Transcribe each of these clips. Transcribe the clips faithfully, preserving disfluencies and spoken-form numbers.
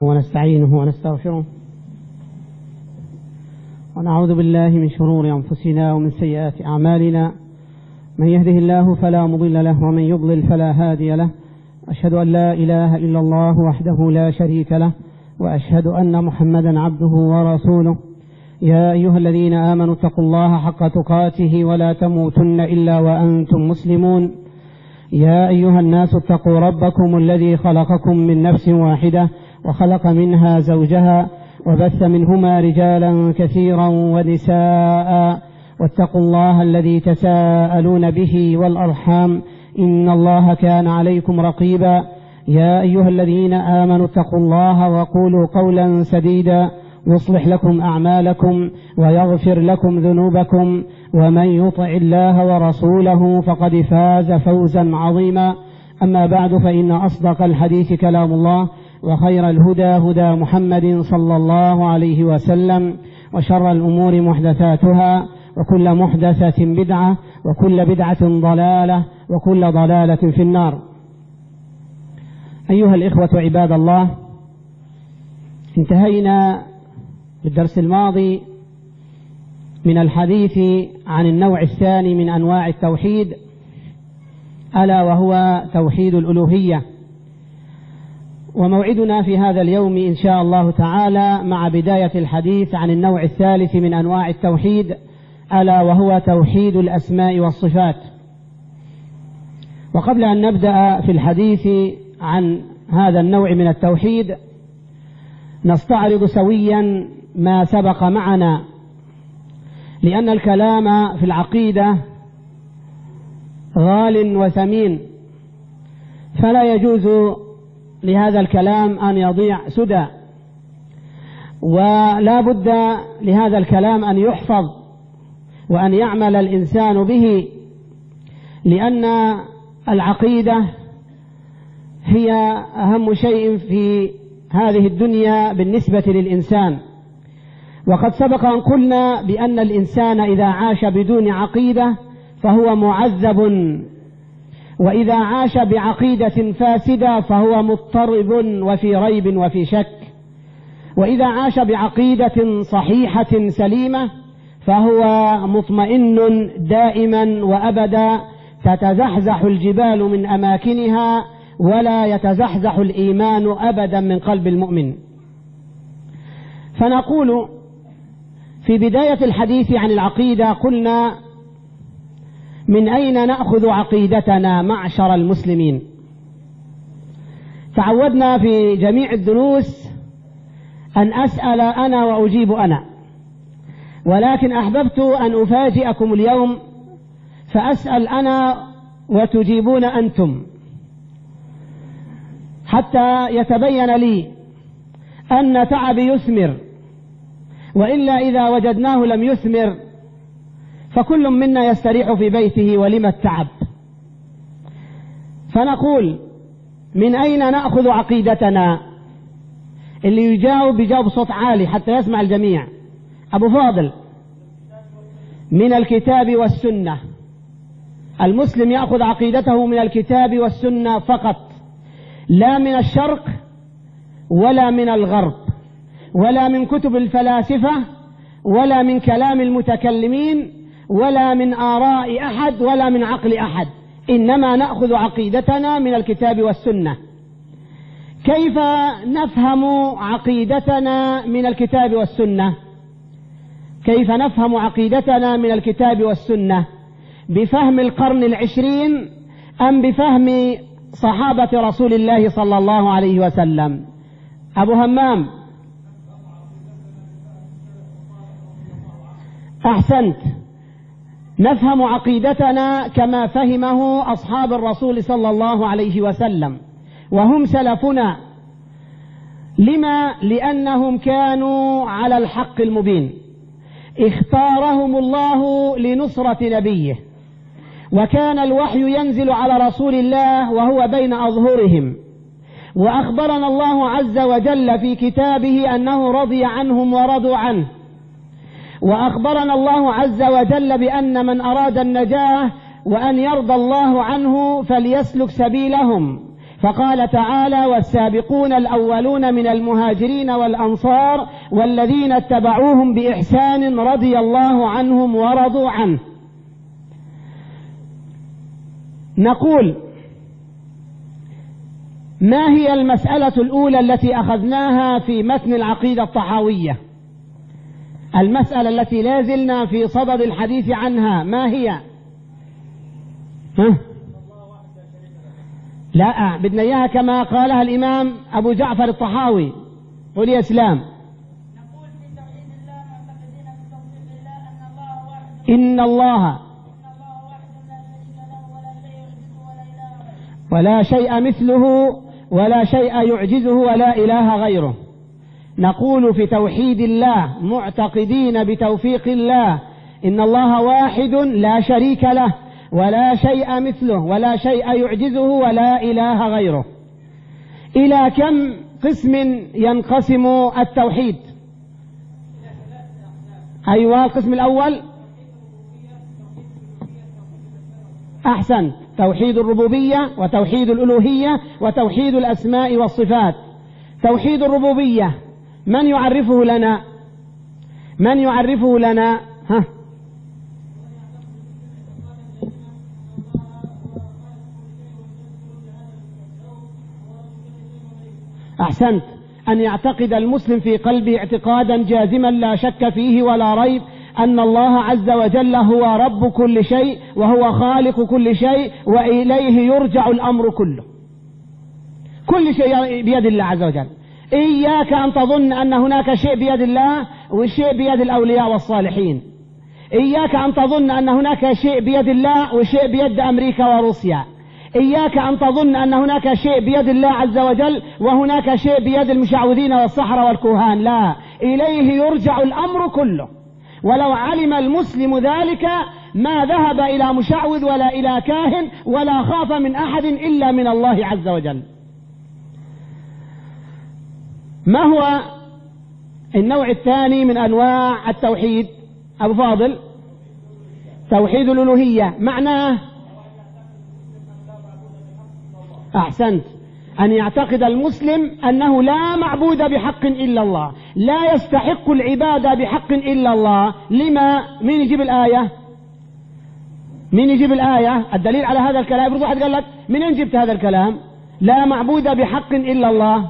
ونستعينه ونستغفره ونعوذ بالله من شرور أنفسنا ومن سيئات أعمالنا. من يهده الله فلا مضل له ومن يضلل فلا هادي له. أشهد أن لا إله إلا الله وحده لا شريك له، وأشهد أن محمدا عبده ورسوله. يا أيها الذين آمنوا اتقوا الله حق تقاته ولا تموتن إلا وأنتم مسلمون. يا أيها الناس اتقوا ربكم الذي خلقكم من نفس واحدة وخلق منها زوجها وبث منهما رجالا كثيرا ونساء، واتقوا الله الذي تساءلون به والأرحام إن الله كان عليكم رقيبا. يا أيها الذين آمنوا اتقوا الله وقولوا قولا سديدا يصلح لكم أعمالكم ويغفر لكم ذنوبكم، ومن يطع الله ورسوله فقد فاز فوزا عظيما. أما بعد، فإن أصدق الحديث كلام الله، وخير الهدى هدى محمد صلى الله عليه وسلم، وشر الأمور محدثاتها، وكل محدثة بدعة، وكل بدعة ضلالة، وكل ضلالة في النار. أيها الإخوة عباد الله، انتهينا بالدرس الماضي من الحديث عن النوع الثاني من أنواع التوحيد، ألا وهو توحيد الألوهية. وموعدنا في هذا اليوم إن شاء الله تعالى مع بداية الحديث عن النوع الثالث من أنواع التوحيد، ألا وهو توحيد الأسماء والصفات. وقبل أن نبدأ في الحديث عن هذا النوع من التوحيد، نستعرض سويا ما سبق معنا، لأن الكلام في العقيدة غال وثمين، فلا يجوز لهذا الكلام أن يضيع سدى، ولا بد لهذا الكلام أن يحفظ وأن يعمل الإنسان به، لأن العقيدة هي أهم شيء في هذه الدنيا بالنسبة للإنسان. وقد سبق أن قلنا بأن الإنسان إذا عاش بدون عقيدة فهو معذب، وإذا عاش بعقيدة فاسدة فهو مضطرب وفي ريب وفي شك، وإذا عاش بعقيدة صحيحة سليمة فهو مطمئن دائما وأبدا، تتزحزح الجبال من أماكنها ولا يتزحزح الإيمان أبدا من قلب المؤمن. فنقول في بداية الحديث عن العقيدة، قلنا: من أين نأخذ عقيدتنا معشر المسلمين؟ تعودنا في جميع الدروس أن أسأل أنا وأجيب أنا، ولكن أحببت أن أفاجئكم اليوم فأسأل أنا وتجيبون أنتم، حتى يتبين لي أن تعبي يثمر، وإلا إذا وجدناه لم يثمر فكل منا يستريح في بيته ولم التعب. فنقول: من أين نأخذ عقيدتنا؟ اللي يجاوب بجاوب صوت عالي حتى يسمع الجميع. أبو فاضل: من الكتاب والسنة. المسلم يأخذ عقيدته من الكتاب والسنة فقط، لا من الشرق ولا من الغرب ولا من كتب الفلاسفة ولا من كلام المتكلمين ولا من آراء أحد ولا من عقل أحد، إنما نأخذ عقيدتنا من الكتاب والسنة. كيف نفهم عقيدتنا من الكتاب والسنة؟ كيف نفهم عقيدتنا من الكتاب والسنة؟ بفهم القرن العشرين أم بفهم صحابة رسول الله صلى الله عليه وسلم؟ أبو همام: أحسنت، نفهم عقيدتنا كما فهمه أصحاب الرسول صلى الله عليه وسلم، وهم سلفنا. لما؟ لأنهم كانوا على الحق المبين، اختارهم الله لنصرة نبيه، وكان الوحي ينزل على رسول الله وهو بين أظهرهم، وأخبرنا الله عز وجل في كتابه أنه رضي عنهم ورضوا عنه، وأخبرنا الله عز وجل بأن من أراد النجاة وأن يرضى الله عنه فليسلك سبيلهم، فقال تعالى: والسابقون الأولون من المهاجرين والأنصار والذين اتبعوهم بإحسان رضي الله عنهم ورضوا عنه. نقول: ما هي المسألة الأولى التي أخذناها في متن العقيدة الطحاوية؟ المسألة التي لا زلنا في صدد الحديث عنها ما هي؟ ها؟ لا، بدنا إياها كما قالها الإمام أبو جعفر الطحاوي. قل يا إسلام. نقول في توحيد الله معتقدين بتوحيد الله أن الله واحد، إن الله إن الله واحد لا شريك له ولا شيء يعجزه ولا إله غيره، ولا شيء مثله ولا شيء يعجزه ولا إله غيره. نقول في توحيد الله معتقدين بتوفيق الله إن الله واحد لا شريك له ولا شيء مثله ولا شيء يعجزه ولا إله غيره. إلى كم قسم ينقسم التوحيد؟ أيوة، القسم الأول أحسن، توحيد الربوبية وتوحيد الألوهية وتوحيد الأسماء والصفات. توحيد الربوبية من يعرفه لنا؟ من يعرفه لنا؟ ها؟ أحسنت، أن يعتقد المسلم في قلبه اعتقادا جازما لا شك فيه ولا ريب أن الله عز وجل هو رب كل شيء وهو خالق كل شيء وإليه يرجع الأمر كله. كل شيء بيد الله عز وجل. إياك أن تظن أن هناك شيء بيد الله وشيء بيد الأولياء والصالحين. إياك أن تظن أن هناك شيء بيد الله وشيء بيد أمريكا وروسيا. إياك أن تظن أن هناك شيء بيد الله عز وجل وهناك شيء بيد المشعوذين والسحرة والكهان. لا، إليه يرجع الأمر كله. ولو علم المسلم ذلك ما ذهب إلى مشعوذ ولا إلى كاهن ولا خاف من أحد إلا من الله عز وجل. ما هو النوع الثاني من أنواع التوحيد أبو فاضل؟ توحيد الألوهية. معناه أحسنت، أن يعتقد المسلم أنه لا معبود بحق إلا الله، لا يستحق العبادة بحق إلا الله. لما؟ مين يجيب الآية؟ مين يجيب الآية؟ الدليل على هذا الكلام. يفرض واحد قال لك: من أين جبت هذا الكلام؟ لا معبود بحق إلا الله.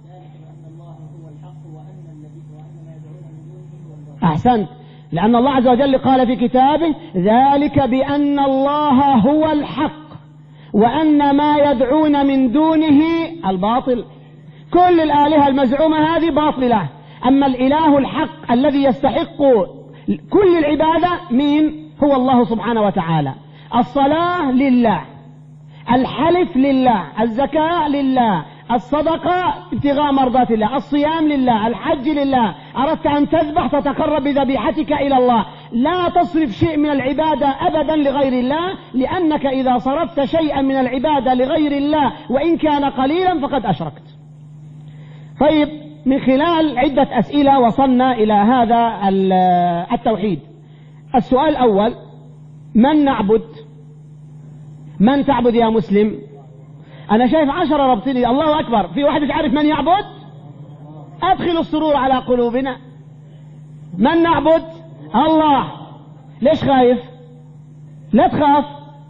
أحسنت، لأن الله عز وجل قال في كتابه: ذلك بأن الله هو الحق وأن ما يدعون من دونه الباطل. كل الآلهة المزعومة هذه باطلة، أما الإله الحق الذي يستحق كل العبادة مين؟ هو الله سبحانه وتعالى. الصلاة لله، الحلف لله، الزكاة لله، الصدقة ابتغاء مرضات الله، الصيام لله، الحج لله. أردت أن تذبح تتقرب بذبيحتك إلى الله. لا تصرف شيء من العبادة أبدا لغير الله، لأنك إذا صرفت شيئا من العبادة لغير الله وإن كان قليلا فقد أشركت. طيب، من خلال عدة أسئلة وصلنا إلى هذا التوحيد. السؤال الأول: من نعبد؟ من تعبد يا مسلم؟ أنا شايف عشرة ربطيني. الله أكبر. في واحد مش عارف من يعبد؟ أدخل السرور على قلوبنا. من نعبد؟ الله. ليش خايف؟ لا تخاف.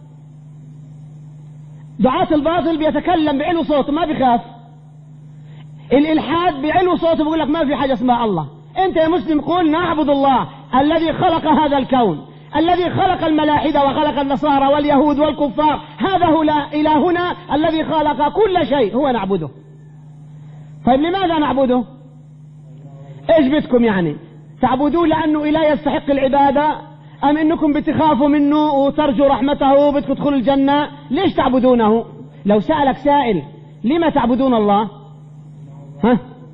دعاة الباطل بيتكلم بعلو صوته ما بيخاف. الإلحاد بعلو صوته بيقول لك ما في حاجة اسمها الله. أنت يا مسلم قول: نعبد الله الذي خلق هذا الكون، الذي خلق الملاحدة وخلق النصارى واليهود والكفار. هذا هو إلهنا الذي خلق كل شيء، هو نعبده. طيب، لماذا نعبده؟ إيش بدكم يعني؟ تعبدوه لأنه إله يستحق العبادة، أم إنكم بتخافوا منه وترجوا رحمته وبدكم تدخلوا الجنة؟ ليش تعبدونه؟ لو سألك سائل: لما تعبدون الله؟ ها؟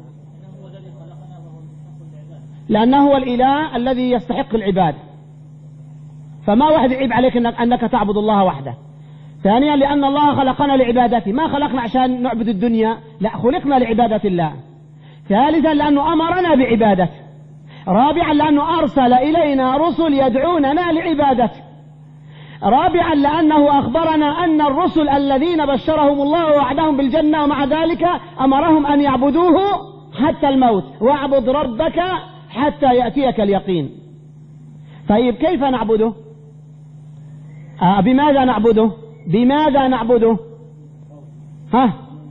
لأنه هو الإله الذي يستحق العبادة. فما واحد يعيب عليك إنك, أنك تعبد الله وحده. ثانيا، لأن الله خلقنا لعبادته، ما خلقنا عشان نعبد الدنيا، لا، خلقنا لعبادة الله. ثالثا، لأنه أمرنا بعبادته. رابعا، لأنه أرسل إلينا رسل يدعوننا لعبادته. رابعا لأنه أخبرنا أن الرسل الذين بشرهم الله ووعدهم بالجنة ومع ذلك أمرهم أن يعبدوه حتى الموت، واعبد ربك حتى يأتيك اليقين. طيب كيف نعبده؟ آه بماذا نعبده؟ بماذا نعبده؟ ها؟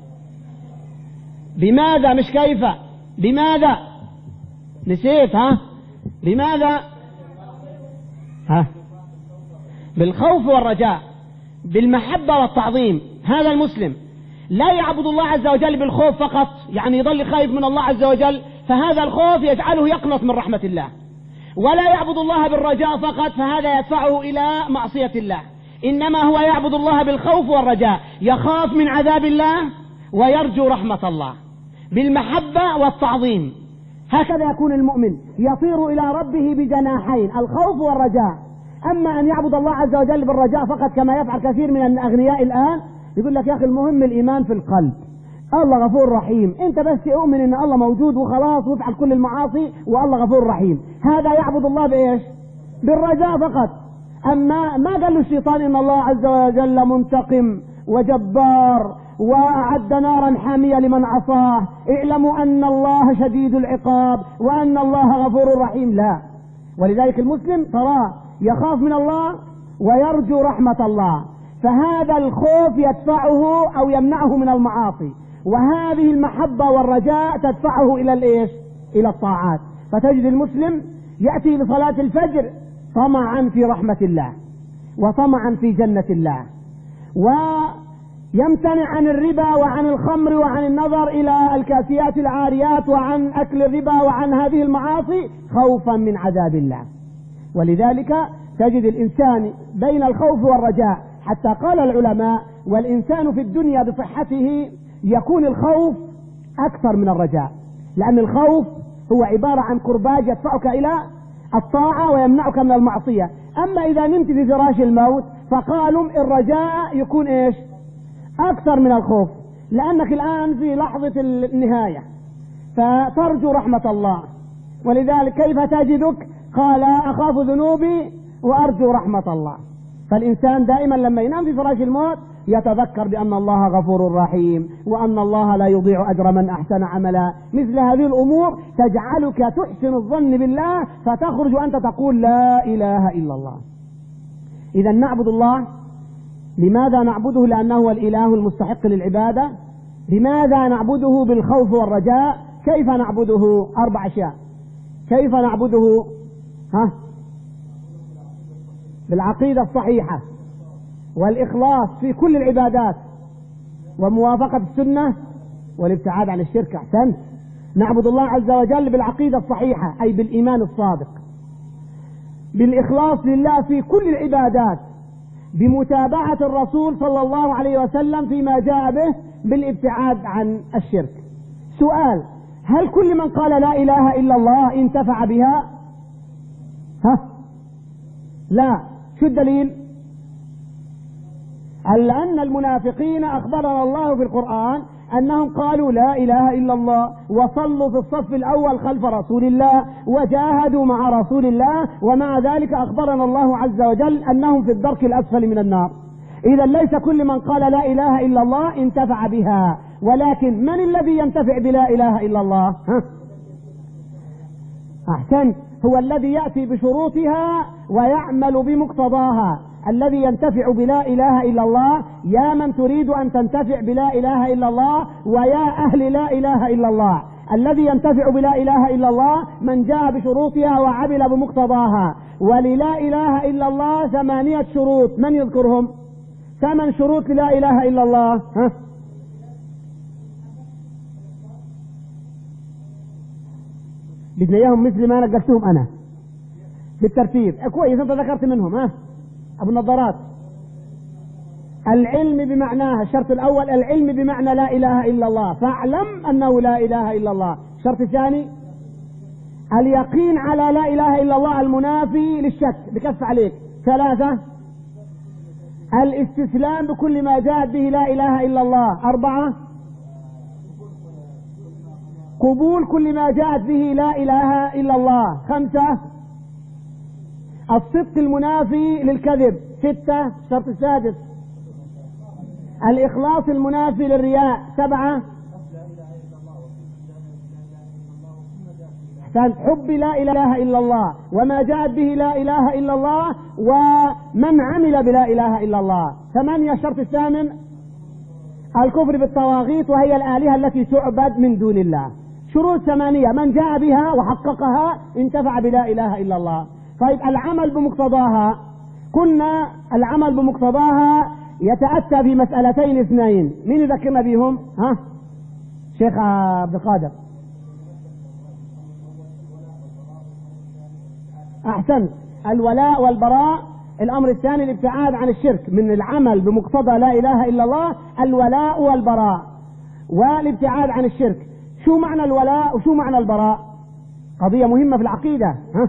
بماذا مش كيف، بماذا؟ نسيت ها؟ بماذا؟ ها؟ بالخوف والرجاء، بالمحبة والتعظيم. هذا المسلم لا يعبد الله عز وجل بالخوف فقط، يعني يظل خايف من الله عز وجل فهذا الخوف يجعله يقنط من رحمة الله، ولا يعبد الله بالرجاء فقط فهذا يدفعه إلى معصية الله، إنما هو يعبد الله بالخوف والرجاء، يخاف من عذاب الله ويرجو رحمة الله، بالمحبة والتعظيم. هكذا يكون المؤمن يطير إلى ربه بجناحين، الخوف والرجاء. أما أن يعبد الله عز وجل بالرجاء فقط كما يفعل كثير من الأغنياء الآن، يقول لك يا أخي المهم الإيمان في القلب، الله غفور رحيم، أنت بس أؤمن أن الله موجود وخلاص وافعل كل المعاصي والله غفور رحيم. هذا يعبد الله بإيش؟ بالرجاء فقط. أما ما قال له الشيطان إن الله عز وجل منتقم وجبار وأعد نارا حامية لمن عصاه، اعلموا أن الله شديد العقاب وأن الله غفور رحيم، لا. ولذلك المسلم تراه يخاف من الله ويرجو رحمة الله، فهذا الخوف يدفعه أو يمنعه من المعاصي، وهذه المحبة والرجاء تدفعه إلى الإيش؟ إلى الطاعات. فتجد المسلم يأتي لصلاة الفجر طمعا في رحمة الله وطمعا في جنة الله، ويمتنع عن الربا وعن الخمر وعن النظر إلى الكاسيات العاريات وعن أكل الربا وعن هذه المعاصي خوفا من عذاب الله. ولذلك تجد الإنسان بين الخوف والرجاء، حتى قال العلماء والإنسان في الدنيا بصحته يكون الخوف أكثر من الرجاء، لأن الخوف هو عبارة عن كرباج يدفعك إلى الطاعة ويمنعك من المعصية. أما إذا نمت في فراش الموت فقالوا الرجاء يكون إيش؟ أكثر من الخوف، لأنك الآن في لحظة النهاية فترجو رحمة الله. ولذلك كيف تجدك؟ قال أخاف ذنوبي وأرجو رحمة الله. فالإنسان دائما لما ينام في فراش الموت يتذكر بأن الله غفور رحيم وأن الله لا يضيع أجر من أحسن عملا. مثل هذه الأمور تجعلك تحسن الظن بالله فتخرج وأنت تقول لا إله إلا الله. إذا نعبد الله. لماذا نعبده؟ لأنه هو الإله المستحق للعبادة. لماذا نعبده؟ بالخوف والرجاء. كيف نعبده؟ أربع أشياء. كيف نعبده؟ ها؟ بالعقيدة الصحيحة والإخلاص في كل العبادات وموافقة السنة والابتعاد عن الشرك. أحسنت. نعبد الله عز وجل بالعقيدة الصحيحة أي بالإيمان الصادق، بالإخلاص لله في كل العبادات، بمتابعة الرسول صلى الله عليه وسلم فيما جاء به، بالابتعاد عن الشرك. سؤال: هل كل من قال لا إله إلا الله انتفع بها؟ ها؟ لا. شو الدليل؟ أن المنافقين أخبرنا الله في القرآن أنهم قالوا لا إله إلا الله وصلوا في الصف الأول خلف رسول الله وجاهدوا مع رسول الله، ومع ذلك أخبرنا الله عز وجل أنهم في الدرك الأسفل من النار. إذا ليس كل من قال لا إله إلا الله انتفع بها، ولكن من الذي ينتفع بلا إله إلا الله؟ ها؟ أحسنت. هو الذي يأتي بشروطها ويعمل بمقتضاها. الذي ينتفع بلا إله إلا الله: يا من تريد أن تنتفع بلا إله إلا الله ويا أهل لا إله إلا الله. الذي ينتفع بلا إله إلا الله من جاء بشروطها وعمل بمقتضاها. وللا إله إلا الله ثمانية شروط، من يذكرهم؟ ثمان شروط لا إله إلا الله. ها؟ بدنا إياهم مثل ما نقلتهم أنا بالترتيب. كويس أنت ذكرت منهم. ها أبو النظارات: العلم بمعناها. الشرط الأول العلم بمعنى لا إله إلا الله، فاعلم أنه لا إله إلا الله. الشرط الثاني اليقين على لا إله إلا الله المنافي للشك، بكف عليك. ثلاثة الاستسلام بكل ما جاءت به لا إله إلا الله. أربعة قبول كل ما جاءت به لا إله إلا الله. خمسة الصدق المنافي للكذب. ستة. الشرط السادس الإخلاص المنافي للرياء. سبعة حب لا إله إلا الله وما جاءت به لا إله إلا الله ومن عمل بلا إله إلا الله. ثمانية. الشرط الثامن الكفر بالطواغيت وهي الآلهة التي تعبد من دون الله. شروط ثمانية من جاء بها وحققها انتفع بلا إله إلا الله. طيب العمل بمقتضاها، كنا العمل بمقتضاها يتأتى في مسألتين اثنين، مين يذكرنا بهم؟ ها شيخ عبد القادر. أحسنت. الولاء والبراء. الأمر الثاني الابتعاد عن الشرك. من العمل بمقتضى لا إله إلا الله الولاء والبراء والابتعاد عن الشرك. شو معنى الولاء وشو معنى البراء؟ قضية مهمة في العقيدة. ها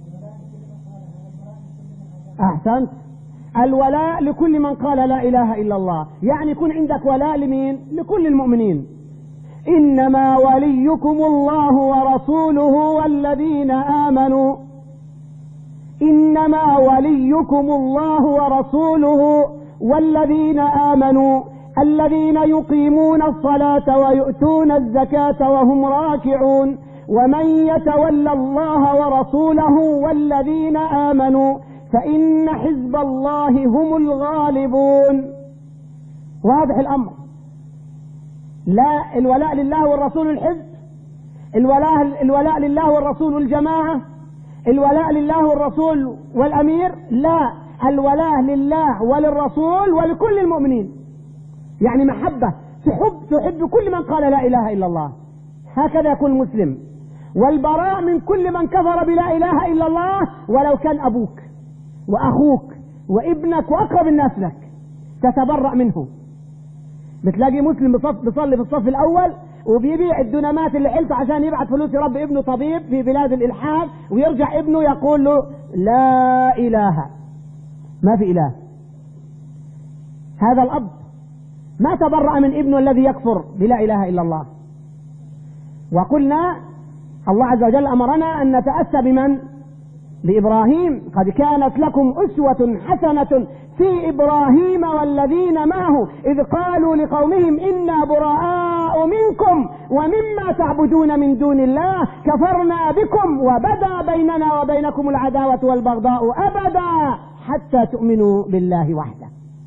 أحسنت. الولاء لكل من قال لا إله إلا الله، يعني يكون عندك ولاء لمين؟ لكل المؤمنين. إنما وليكم الله ورسوله والذين آمنوا. إنما وليكم الله ورسوله والذين آمنوا الذين يقيمون الصلاة ويؤتون الزكاة وهم راكعون ومن يتولى الله ورسوله والذين آمنوا فإن حزب الله هم الغالبون. واضح الأمر. لا الولاء لله والرسول الحزب، الولاء الولاء لله والرسول الجماعة، الولاء لله والرسول والأمير. لا، الولاء لله وللرسول ولكل المؤمنين، يعني محبة، تحب تحب كل من قال لا إله إلا الله، هكذا يكون مسلم. والبراء من كل من كفر بلا إله إلا الله ولو كان أبوك وأخوك وابنك وأقرب الناس لك تتبرأ منه. بتلاقي مسلم بيصلي في الصف الأول وبيبيع الدينامات اللي حلته عشان يبعث فلوس يربي ابنه طبيب في بلاد الإلحاد، ويرجع ابنه يقول له لا إله، ما في إله. هذا الأب ما تبرأ من ابنه الذي يكفر بلا إله إلا الله. وقلنا الله عز وجل أمرنا أن نتأسى بمن؟ بإبراهيم. قد كانت لكم أسوة حسنة في إبراهيم والذين معه إذ قالوا لقومهم إنا براء منكم ومما تعبدون من دون الله كفرنا بكم وبدا بيننا وبينكم العداوة والبغضاء أبدا حتى تؤمنوا بالله وحده.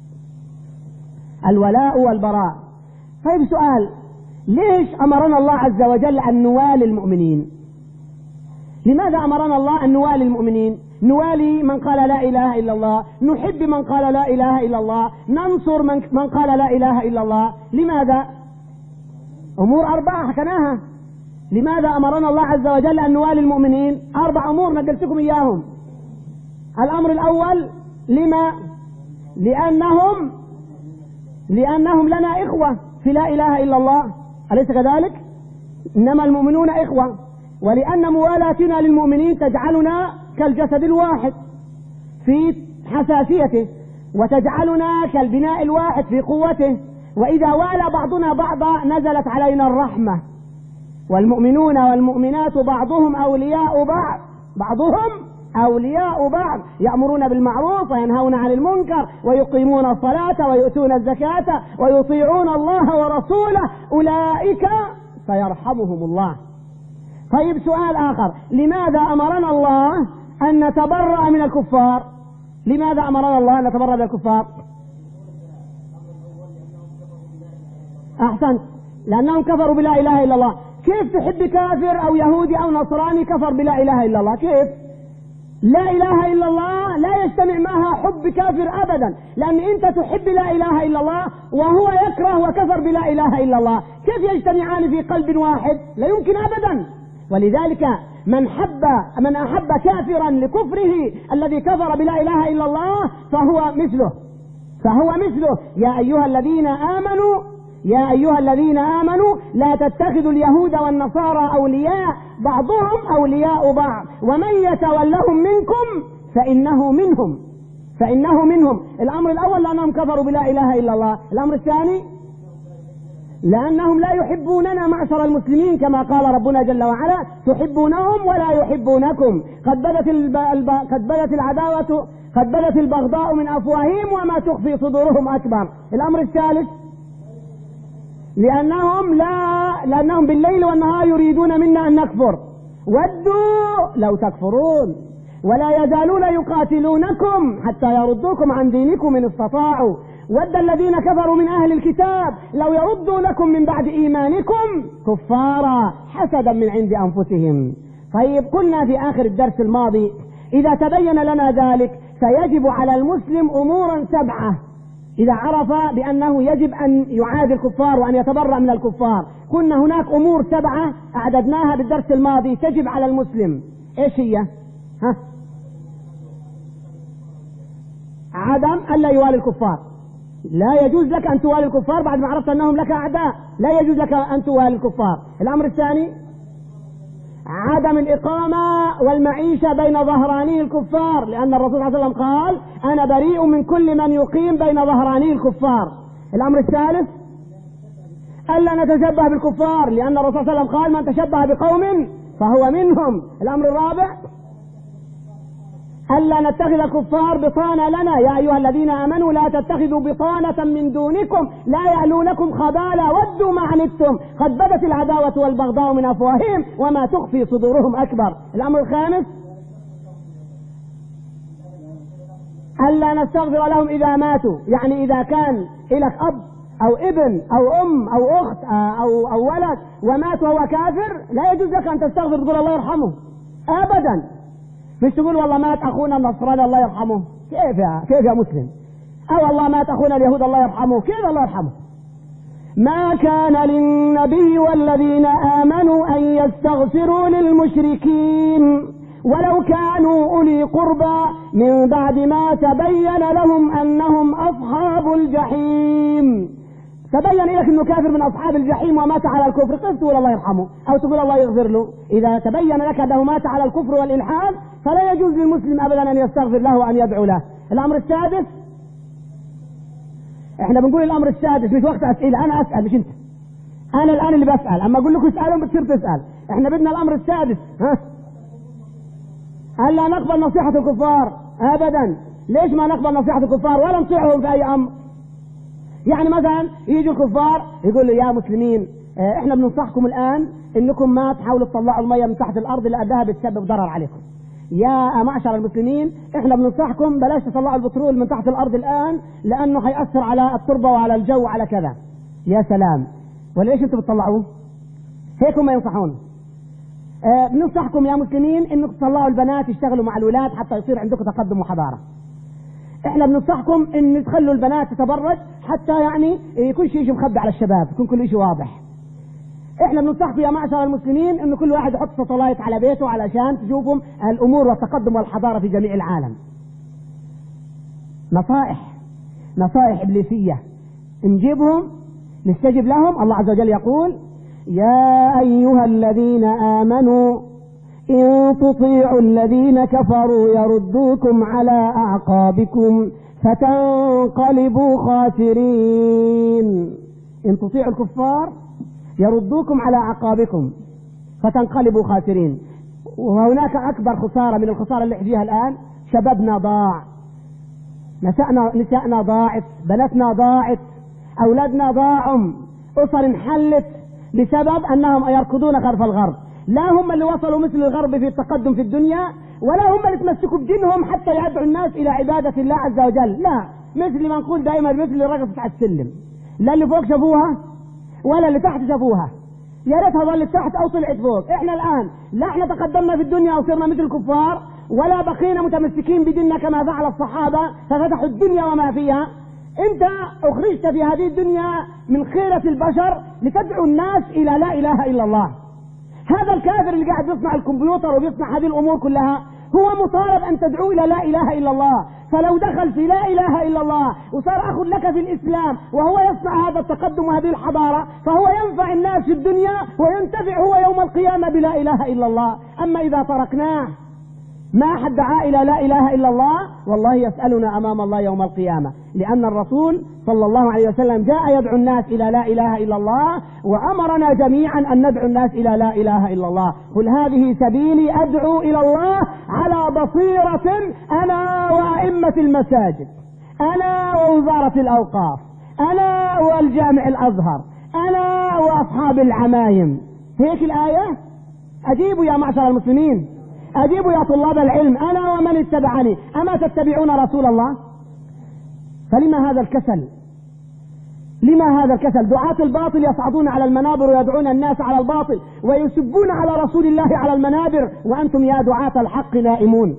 الولاء والبراء. طيب سؤال، ليش أمرنا الله عز وجل أن نوالي المؤمنين؟ لماذا أمرنا الله أن نوالي المؤمنين؟ نوالي من قال لا إله إلا الله، نحب من قال لا إله إلا الله، ننصر من, من قال لا إله إلا الله. لماذا؟ أمور أربعة حكناها. لماذا أمرنا الله عز وجل أن نوالي المؤمنين؟ أربع أمور نقلتكم إياهم. الأمر الأول لما؟ لأنهم لأنهم لنا إخوة في لا إله إلا الله، أليس كذلك؟ إنما المؤمنون إخوة. ولأن موالاتنا للمؤمنين تجعلنا كالجسد الواحد في حساسيته، وتجعلنا كالبناء الواحد في قوته، وإذا والى بعضنا بعضا نزلت علينا الرحمة. والمؤمنون والمؤمنات بعضهم أولياء بعض بعضهم أولياء بعض يأمرون بالمعروف وينهون عن المنكر ويقيمون الصلاة ويؤتون الزكاة ويطيعون الله ورسوله أولئك سيرحمهم الله. طيب سؤال آخر، لماذا أمرنا الله أن نتبرأ من الكفار؟ لماذا أمرنا الله أن نتبرأ من الكفار؟ أحسنت، لأنهم كفروا بلا إله إلا الله. كيف تحب كافر أو يهودي أو نصراني كفر بلا إله إلا الله؟ كيف؟ لا إله إلا الله لا يجتمع معها حب كافر أبدا، لأن أنت تحب لا إله إلا الله وهو يكره وكفر بلا إله إلا الله، كيف يجتمعان في قلب واحد؟ لا يمكن أبدا. ولذلك من حب من أحب كافرا لكفره الذي كفر بلا إله إلا الله فهو مثله فهو مثله يا أيها الذين آمنوا يا أيها الذين آمنوا لا تتخذوا اليهود والنصارى أولياء بعضهم أولياء بعض ومن يتولهم منكم فإنه منهم فإنه منهم. الأمر الأول لأنهم كفروا بلا إله إلا الله. الأمر الثاني لأنهم لا يحبوننا معشر المسلمين كما قال ربنا جل وعلا تحبونهم ولا يحبونكم قد بدت الب... الب... قد بدت العداوة قد بدت البغضاء من أفواههم وما تخفي صدورهم أكبر. الأمر الثالث لأنهم لا لأنهم بالليل والنهار يريدون منا أن نكفر ودوا لو تكفرون ولا يزالون يقاتلونكم حتى يردوكم عن دينكم إن استطاعوا ود الذين كفروا من أهل الكتاب لو يردونكم من بعد إيمانكم كفارا حسدا من عند أنفسهم. طيب قلنا في آخر الدرس الماضي إذا تبين لنا ذلك فيجب على المسلم أمورا سبعة إذا عرف بأنه يجب أن يعادي الكفار وأن يتبرأ من الكفار. قلنا هناك أمور سبعة أعددناها بالدرس الماضي تجب على المسلم. إيش هي؟ ها؟ عدم ألا يوالي الكفار، لا يجوز لك أن توالي الكفار بعد ما عرفت أنهم لك أعداء، لا يجوز لك أن توالي الكفار. الأمر الثاني عدم الإقامة والمعيشة بين ظهراني الكفار، لأن الرسول صلى الله عليه وسلم قال أنا بريء من كل من يقيم بين ظهراني الكفار. الأمر الثالث ألا نتشبه بالكفار، لأن الرسول صلى الله عليه وسلم قال من تشبه بقوم فهو منهم. الأمر الرابع ألا نتخذ الكفار بطانة لنا، يا أيها الذين آمنوا لا تتخذوا بطانة من دونكم لا يعلونكم خبالا ودوا ما عنتم قد بدت العداوة والبغضاء من أفواههم وما تخفي صدورهم أكبر. الأمر الخامس ألا نستغفر لهم إذا ماتوا، يعني إذا كان لك أب أو ابن أو أم أو أخت أو, أو ولد ومات وهو كافر لا يجوز لك أن تستغفر تقول الله يرحمه أبدا، مش تقول والله مات أخونا النصراني الله يرحمه. كيف يا كيف يا مسلم؟ أو الله مات أخونا اليهود الله يرحمه، كيف الله يرحمه؟ ما كان للنبي والذين آمنوا أن يستغفروا للمشركين ولو كانوا أولي قربى من بعد ما تبين لهم أنهم أصحاب الجحيم. تبين لك أنه كافر من أصحاب الجحيم ومات على الكفر قلت تقول الله يرحمه أو تقول الله يغفر له. إذا تبين لك أنه مات على الكفر والإلحاد فلا يجوز للمسلم أبدا أن يستغفر له وأن يدعو له. الأمر السادس احنا بنقول الأمر السادس مش وقت أسئلة، أنا أسأل مش أنت، أنا الآن اللي بسأل، أما أقول لكم اسألهم بتصير تسأل. احنا بدنا الأمر السادس ها ألا نقبل نصيحة الكفار أبدا. ليش ما نقبل نصيحة الكفار ولا نطيعهم في أي أمر؟ يعني مثلا يجوا الكفار يقولوا يا مسلمين اه احنا بننصحكم الآن انكم ما تحاولوا تطلعوا المية من تحت الأرض لأنها بتسبب ضرر عليكم. يا معشر المسلمين احنا بننصحكم بلاش تطلعوا البترول من تحت الأرض الآن لأنه هيأثر على التربة وعلى الجو وعلى كذا. يا سلام، وليش انتم بتطلعوه؟ هيك ما ينصحون. اه بننصحكم يا مسلمين انكم تطلعوا البنات يشتغلوا مع الولاد حتى يصير عندكم تقدم وحضارة. احنا بننصحكم ان تخلوا البنات تتبرج حتى يعني يكون شيء مخبي على الشباب، يكون كل شيء واضح. احنا بننصحكم يا معشر المسلمين ان كل واحد يحط ساتلايت على بيته علشان تشوفوا الامور والتقدم والحضارة في جميع العالم. نصائح نصائح ابليسية نجيبهم نستجب لهم. الله عز وجل يقول يا ايها الذين امنوا إن تطيعوا الذين كفروا يردوكم على أعقابكم فتنقلبوا خاسرين. إن تطيعوا الكفار يردوكم على أعقابكم فتنقلبوا خاسرين. وهناك أكبر خسارة من الخسارة اللي فيها الآن، شبابنا ضاع، نسائنا, نسائنا ضاعت، بناتنا ضاعت، أولادنا ضاعوا، أسر انحلت بسبب أنهم يركضون خلف الغرب. لا هم اللي وصلوا مثل الغرب في التقدم في الدنيا ولا هم اللي تمسكوا بدينهم حتى يدعوا الناس إلى عبادة الله عز وجل، لا، مثل ما نقول دائما مثل اللي رقصت على السلم، لا اللي فوق شافوها ولا اللي تحت شافوها، يا ريتها ظلت تحت أو طلعت فوق. إحنا الآن لا إحنا تقدمنا في الدنيا وصرنا مثل الكفار ولا بقينا متمسكين بديننا كما فعل الصحابة ففتحوا الدنيا وما فيها. أنت أخرجت في هذه الدنيا من خيرة البشر لتدعو الناس إلى لا إله إلا الله. هذا الكافر اللي قاعد يصنع الكمبيوتر ويصنع هذه الأمور كلها هو مطالب أن تدعو إلى لا إله إلا الله. فلو دخل في لا إله إلا الله وصار أخذ لك في الإسلام وهو يصنع هذا التقدم وهذه الحضارة فهو ينفع الناس في الدنيا وينتفع هو يوم القيامة بلا إله إلا الله. أما إذا تركناه ما أحد دعا إلى لا إله إلا الله والله يسألنا أمام الله يوم القيامة، لأن الرسول صلى الله عليه وسلم جاء يدعو الناس إلى لا إله إلا الله، وأمرنا جميعا أن ندعو الناس إلى لا إله إلا الله. قل هذه سبيلي أدعو إلى الله على بصيرة أنا وأئمة المساجد، أنا ووزارة الأوقاف، أنا والجامع الأزهر، أنا وأصحاب العمايم. هيك الآية؟ أجيبوا يا معشر المسلمين، أجيبوا يا طلاب العلم، أنا ومن اتبعني، أما تتبعون رسول الله؟ فلما هذا الكسل؟ لما هذا الكسل؟ دعاة الباطل يصعدون على المنابر ويدعون الناس على الباطل ويسبون على رسول الله على المنابر، وأنتم يا دعاة الحق نائمون.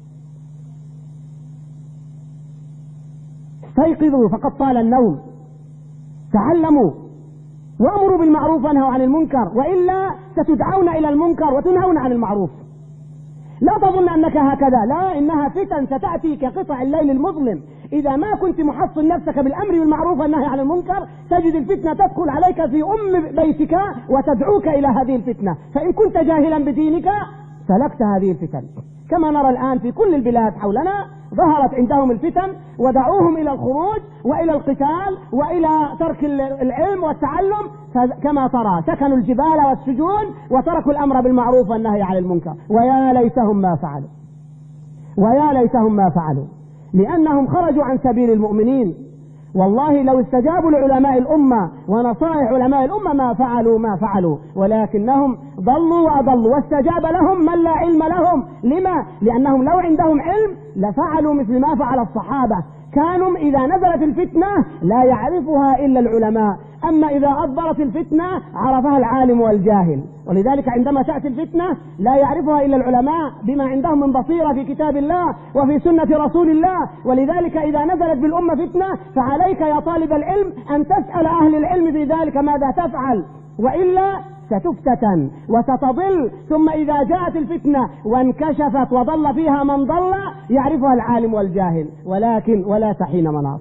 استيقظوا فقد طال النوم، تعلموا وأمروا بالمعروف وانهوا عن المنكر، وإلا ستدعون إلى المنكر وتنهون عن المعروف. لا تظن أنك هكذا، لا، إنها فتن ستأتي كقطع الليل المظلم. إذا ما كنت محصن نفسك بالأمر بالمعروف والنهي عن المنكر تجد الفتنة تدخل عليك في أم بيتك وتدعوك إلى هذه الفتنة، فإن كنت جاهلا بدينك سلكت هذه الفتن. كما نرى الآن في كل البلاد حولنا ظهرت عندهم الفتن ودعوهم إلى الخروج وإلى القتال وإلى ترك العلم والتعلم، كما ترى سكنوا الجبال والسجون وتركوا الأمر بالمعروف والنهي عن المنكر. ويا ليتهم ما فعلوا، ويا ليتهم ما فعلوا، لأنهم خرجوا عن سبيل المؤمنين. والله لو استجابوا لعلماء الأمة ونصائح علماء الأمة ما فعلوا ما فعلوا، ولكنهم ضلوا وأضلوا، واستجاب لهم من لا علم لهم. لما؟ لأنهم لو عندهم علم لفعلوا مثل ما فعل الصحابة، كانوا إذا نزلت الفتنة لا يعرفها إلا العلماء، أما إذا أدبرت الفتنة عرفها العالم والجاهل. ولذلك عندما تأتي الفتنة لا يعرفها إلا العلماء بما عندهم من بصيرة في كتاب الله وفي سنة رسول الله. ولذلك إذا نزلت بالأمة فتنة فعليك يا طالب العلم أن تسأل أهل العلم في ذلك ماذا تفعل، وإلا ستفتتن وستضل. ثم إذا جاءت الفتنة وانكشفت وضل فيها من ضل يعرفها العالم والجاهل، ولكن ولا تحين مناص.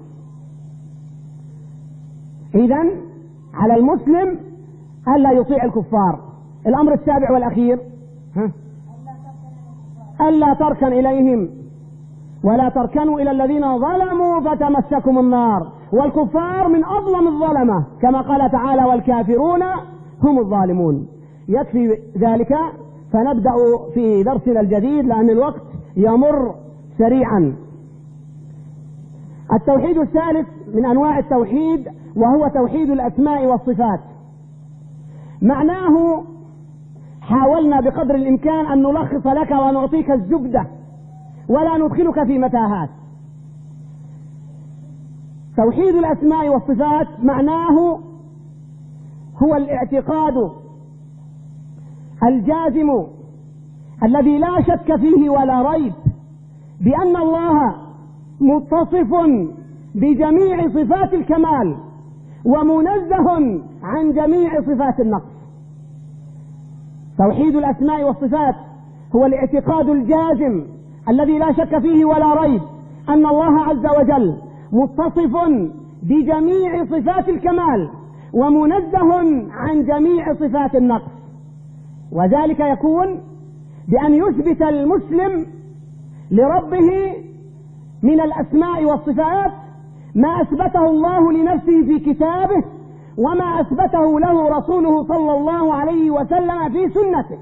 إذن على المسلم ألا يطيع الكفار. الأمر السابع والأخير ألا تركن إليهم ولا تركنوا إلى الذين ظلموا فتمسكم النار، والكفار من أظلم الظلمة كما قال تعالى والكافرون هم الظالمون. يكفي ذلك فنبدأ في درسنا الجديد لأن الوقت يمر سريعا. التوحيد الثالث من أنواع التوحيد وهو توحيد الأسماء والصفات. معناه حاولنا بقدر الإمكان أن نلخص لك ونعطيك الزبدة ولا ندخلك في متاهات. توحيد الأسماء والصفات معناه هو الاعتقاد الجازم الذي لا شك فيه ولا ريب بأن الله متصف بجميع صفات الكمال ومنزه عن جميع صفات النقص. توحيد الأسماء والصفات هو الاعتقاد الجازم الذي لا شك فيه ولا ريب أن الله عز وجل متصف بجميع صفات الكمال ومنزه عن جميع صفات النقص. وذلك يكون بأن يثبت المسلم لربه من الأسماء والصفات ما أثبته الله لنفسه في كتابه وما أثبته له رسوله صلى الله عليه وسلم في سنته.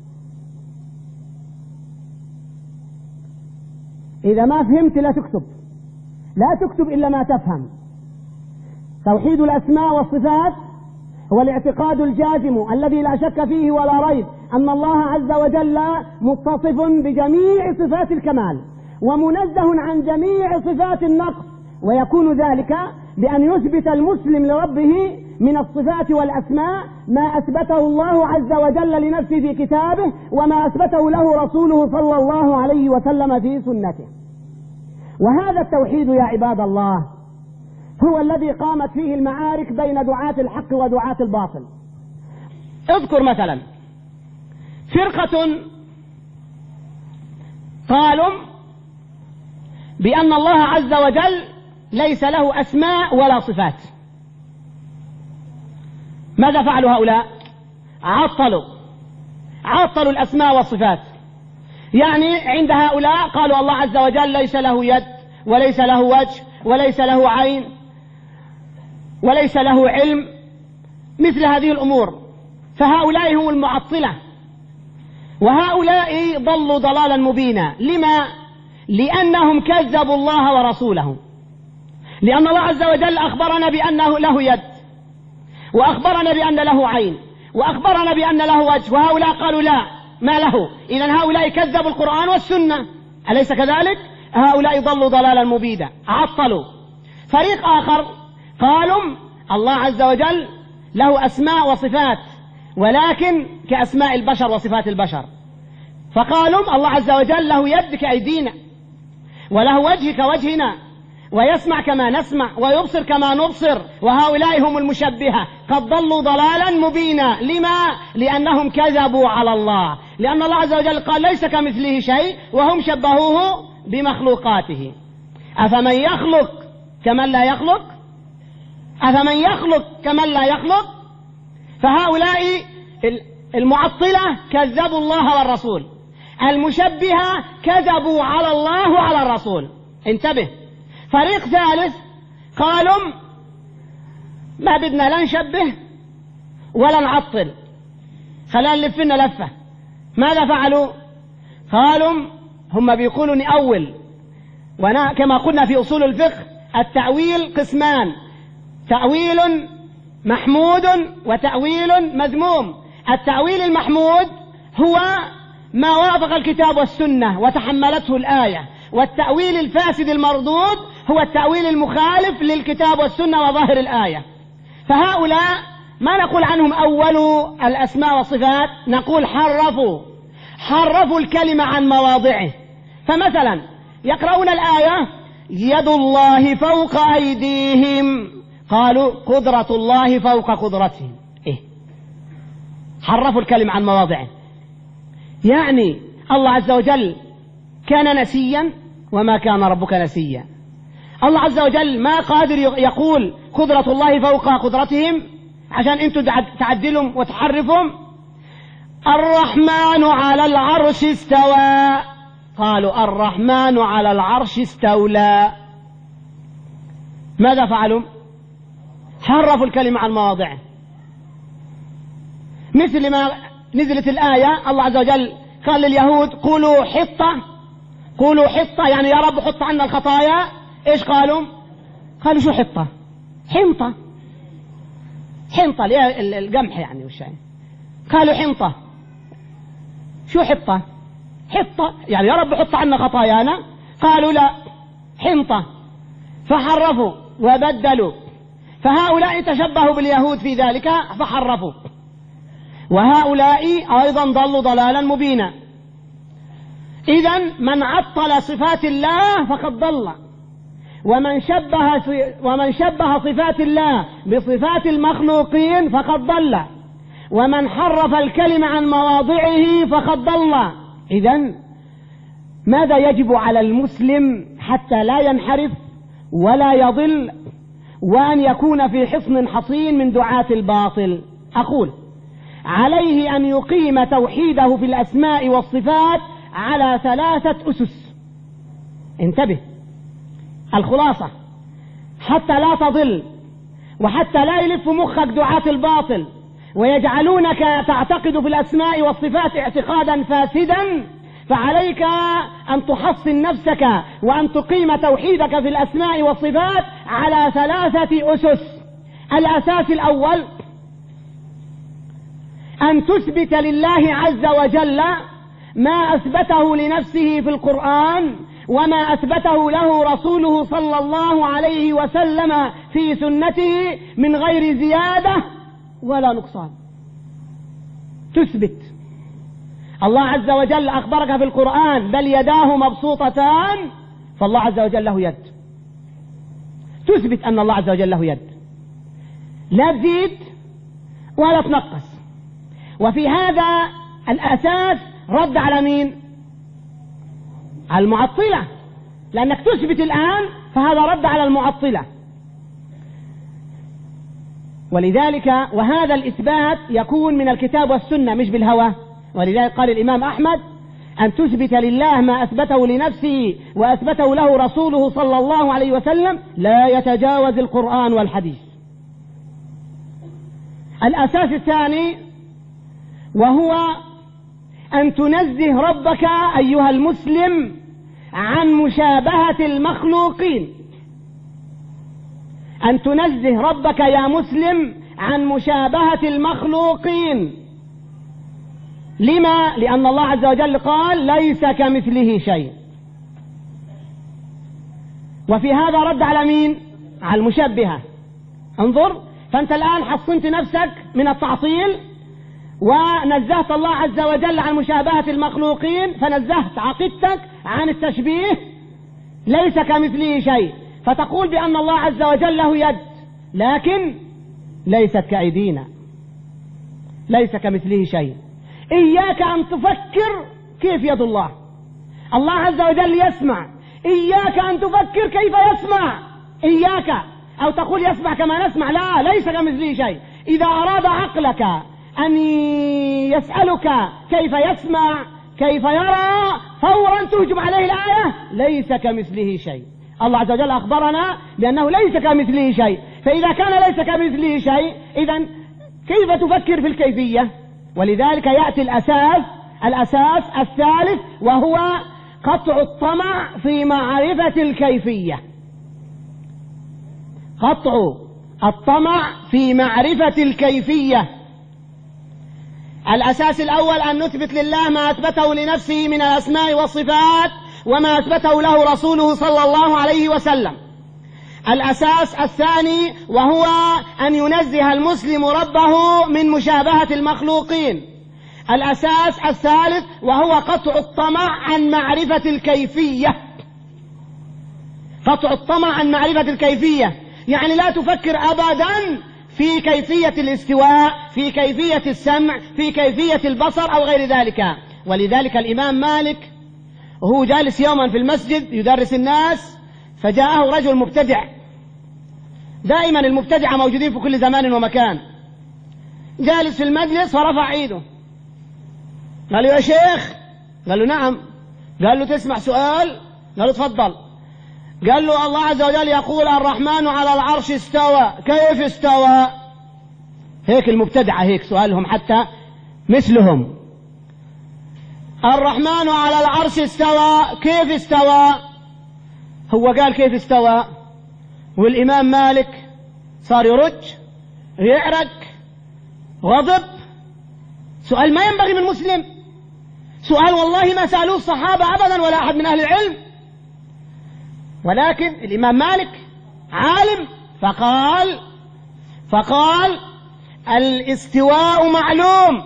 إذا ما فهمت لا تكتب، لا تكتب إلا ما تفهم. توحيد الأسماء والصفات هو الاعتقاد الجازم الذي لا شك فيه ولا ريب أن الله عز وجل متصف بجميع صفات الكمال ومنزه عن جميع صفات النقص، ويكون ذلك بأن يثبت المسلم لربه من الصفات والأسماء ما أثبته الله عز وجل لنفسه في كتابه وما أثبته له رسوله صلى الله عليه وسلم في سنته. وهذا التوحيد يا عباد الله هو الذي قامت فيه المعارك بين دعاة الحق ودعاة الباطل. اذكر مثلا فرقة قالوا بأن الله عز وجل ليس له أسماء ولا صفات. ماذا فعلوا هؤلاء؟ عطلوا عطلوا الأسماء والصفات. يعني عند هؤلاء قالوا الله عز وجل ليس له يد وليس له وجه وليس له عين وليس له علم، مثل هذه الأمور. فهؤلاء هم المعطلة، وهؤلاء ضلوا ضلالا مبينا. لما؟ لأنهم كذبوا الله ورسوله، لأن الله عز وجل أخبرنا بأنه له يد، وأخبرنا بأن له عين، وأخبرنا بأن له وجه، وهؤلاء قالوا لا ما له. إذن هؤلاء كذبوا القرآن والسنة، أليس كذلك؟ هؤلاء ضلوا ضلالا مبينا، عطلوا. فريق آخر قالوا الله عز وجل له أسماء وصفات، ولكن كأسماء البشر وصفات البشر. فقالوا الله عز وجل له يد كأيدينا، وله وجه كوجهنا، ويسمع كما نسمع، ويبصر كما نبصر. وهؤلاء هم المشبهة، قد ضلوا ضلالا مبينا. لما؟ لأنهم كذبوا على الله، لأن الله عز وجل قال ليس كمثله شيء، وهم شبهوه بمخلوقاته. أفمن يخلق كمن لا يخلق؟ أفمن يخلق كمن لا يخلق؟ فهؤلاء المعطلة كذبوا الله والرسول، المشبهة كذبوا على الله وعلى الرسول. انتبه. فريق ثالث قالوا ما بدنا لا نشبه ولا نعطل، خلينا نلفنا لفة. ماذا فعلوا؟ قالوا هم بيقولوا نأول، وأنا كما قلنا في أصول الفقه التأويل قسمان: تأويل محمود وتأويل مذموم. التأويل المحمود هو ما وافق الكتاب والسنة وتحملته الآية، والتأويل الفاسد المردود هو التأويل المخالف للكتاب والسنة وظاهر الآية. فهؤلاء ما نقول عنهم أولوا الأسماء والصفات، نقول حرفوا حرفوا الكلمة عن مواضعه. فمثلا يقرؤون الآية يد الله فوق أيديهم، قالوا قدرة الله فوق قدرتهم. إيه؟ حرفوا الكلمة عن مواضعه. يعني الله عز وجل كان نسيا وما كان ربك نسيا. الله عز وجل ما قادر يقول قدرة الله فوق قدرتهم عشان انتم تعدلهم وتحرفهم. الرحمن على العرش استوى، قالوا الرحمن على العرش استولى. ماذا فعلوا؟ حرفوا الكلمة عن مواضعه. مثل ما نزلت الآية الله عز وجل قال لليهود قولوا حطة، قولوا حطة يعني يا رب حط عنا الخطايا. ايش قالوا؟ قالوا شو حطة؟ حنطة، حنطة القمح يعني والشيء. قالوا حنطة. شو حطة؟ حطة يعني يا رب حط عنا خطايانا. قالوا لا، حنطة. فحرفوا وبدلوا. فهؤلاء تشبهوا باليهود في ذلك فحرفوا، وهؤلاء أيضا ضلوا ضلالا مبينا. إذن من عطل صفات الله فقد ضل، ومن شبه ومن شبه صفات الله بصفات المخلوقين فقد ضل، ومن حرف الكلمة عن مواضعه فقد ضل. إذن ماذا يجب على المسلم حتى لا ينحرف ولا يضل، وأن يكون في حصن حصين من دعاة الباطل؟ أقول عليه أن يقيم توحيده في الأسماء والصفات على ثلاثة أسس. انتبه، الخلاصة حتى لا تضل، وحتى لا يلف مخك دعاة الباطل ويجعلونك تعتقد في الأسماء والصفات اعتقادا فاسدا. فعليك أن تحصن نفسك وأن تقيم توحيدك في الأسماء والصفات على ثلاثة أسس. الأساس الأول أن تثبت لله عز وجل ما أثبته لنفسه في القرآن وما أثبته له رسوله صلى الله عليه وسلم في سنته من غير زيادة ولا نقصان. تثبت الله عز وجل أخبرك في القرآن بل يداه مبسوطتان، فالله عز وجل له يد. تثبت أن الله عز وجل له يد، لا تزيد ولا تنقص. وفي هذا الأساس رد على مين؟ على المعطلة، لأنك تثبت الآن فهذا رد على المعطلة. ولذلك وهذا الإثبات يكون من الكتاب والسنة مش بالهوى. ولذلك قال الإمام أحمد أن تثبت لله ما أثبته لنفسه وأثبته له رسوله صلى الله عليه وسلم لا يتجاوز القرآن والحديث. الأساس الثاني وهو أن تنزه ربك أيها المسلم عن مشابهة المخلوقين. أن تنزه ربك يا مسلم عن مشابهة المخلوقين. لما؟ لأن الله عز وجل قال ليس كمثله شيء. وفي هذا رد على مين؟ على المشبهة. انظر، فأنت الآن حصنت نفسك من التعطيل ونزهت الله عز وجل عن مشابهة المخلوقين، فنزهت عقيدتك عن التشبيه ليس كمثله شيء، فتقول بأن الله عز وجل له يد لكن ليست كأيدينا، ليس كمثله شيء. إياك أن تفكر كيف يد الله. الله عز وجل يسمع، إياك أن تفكر كيف يسمع. إياك أو تقول يسمع كما نسمع، لا، ليس كمثله شيء. إذا أراد عقلك أن يسألك كيف يسمع كيف يرى، فورا تهجم عليه الآية ليس كمثله شيء. الله عز وجل أخبرنا بأنه ليس كمثله شيء، فإذا كان ليس كمثله شيء إذن كيف تفكر في الكيفية؟ ولذلك يأتي الأساس الأساس الثالث وهو قطع الطمع في معرفة الكيفية. قطع الطمع في معرفة الكيفية. الأساس الأول أن نثبت لله ما أثبته لنفسه من الأسماء والصفات وما أثبته له رسوله صلى الله عليه وسلم. الأساس الثاني وهو أن ينزه المسلم ربه من مشابهة المخلوقين. الأساس الثالث وهو قطع الطمع عن معرفة الكيفية. قطع الطمع عن معرفة الكيفية يعني لا تفكر أبدا في كيفية الاستواء، في كيفية السمع، في كيفية البصر أو غير ذلك. ولذلك الإمام مالك وهو جالس يوما في المسجد يدرس الناس فجاءه رجل مبتدع. دائما المبتدعة موجودين في كل زمان ومكان. جالس في المجلس فرفع ايده قال له يا شيخ، قال له نعم، قال له تسمع سؤال؟ قال له تفضل. قال له الله عز وجل يقول الرحمن على العرش استوى، كيف استوى؟ هيك المبتدعة هيك سؤالهم حتى مثلهم. الرحمن على العرش استوى، كيف استوى؟ هو قال كيف استوى، والإمام مالك صار يرج يعرك غضب. سؤال ما ينبغي من مسلم، سؤال والله ما سألوه الصحابة أبدا ولا أحد من أهل العلم. ولكن الإمام مالك عالم فقال فقال الاستواء معلوم.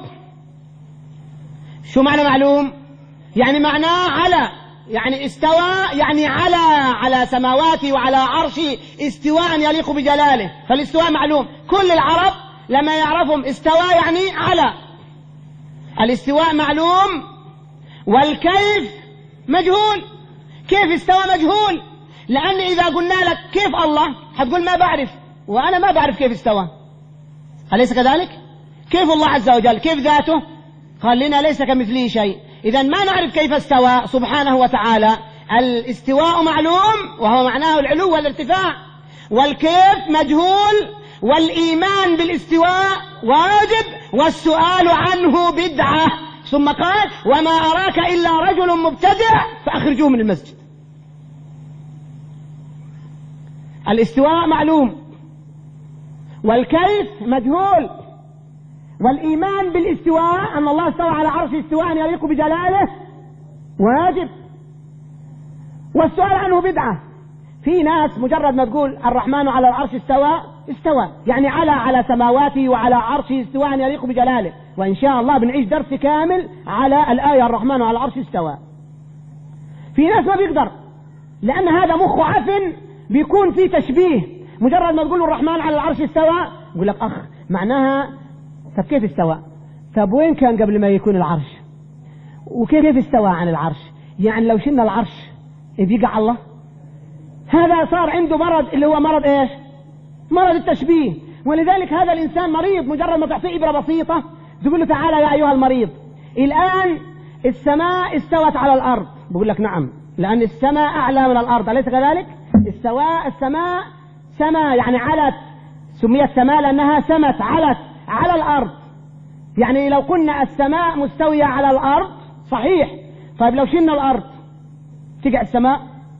شو معنى معلوم؟ يعني معناه على، يعني استوى يعني على على سماواته وعلى عرشه استواء يليق بجلاله، فالاستواء معلوم. كل العرب لما يعرفهم استوى يعني على. الاستواء معلوم والكيف مجهول. كيف استوى مجهول، لأن إذا قلنا لك كيف الله هتقول ما بعرف، وأنا ما بعرف كيف استوى، أليس كذلك؟ كيف الله عز وجل، كيف ذاته؟ قال لنا ليس كمثله شيء. إذن ما نعرف كيف استوى سبحانه وتعالى. الاستواء معلوم وهو معناه العلو والارتفاع، والكيف مجهول، والإيمان بالاستواء واجب، والسؤال عنه بدعة. ثم قال وما أراك إلا رجل مبتدع فأخرجوه من المسجد. الاستواء معلوم والكيف مجهول، والإيمان بالاستواء أن الله استوى على عرشه استواء يليق بجلاله واجب، والسؤال عنه بدعة. في ناس مجرد ما تقول الرحمن على العرش استوى استوى يعني على على سماواته وعلى عرشه استواء يليق بجلاله، وإن شاء الله بنعيش درس كامل على الآية الرحمن على العرش استوى. في ناس ما بيقدر لأن هذا مخه عفن، بيكون في تشبيه. مجرد ما تقول الرحمن على العرش استوى يقول لك أخ معناها طب كيف استوى؟ طب وين كان قبل ما يكون العرش؟ وكيف استوى عن العرش؟ يعني لو شلنا العرش بيقع الله؟ هذا صار عنده مرض اللي هو مرض ايش؟ مرض التشبيه. ولذلك هذا الإنسان مريض، مجرد ما تعطيه إبرة بسيطة تقول له تعالى يا أيها المريض الآن السماء استوت على الأرض، بقول لك نعم، لأن السماء أعلى من الأرض، أليس كذلك؟ استواء السماء سماء يعني علت، سميت سماء لأنها سمت علت على الأرض. يعني لو كنا السماء مستوية على الأرض صحيح، طيب لو شلنا الأرض تقع السماء؟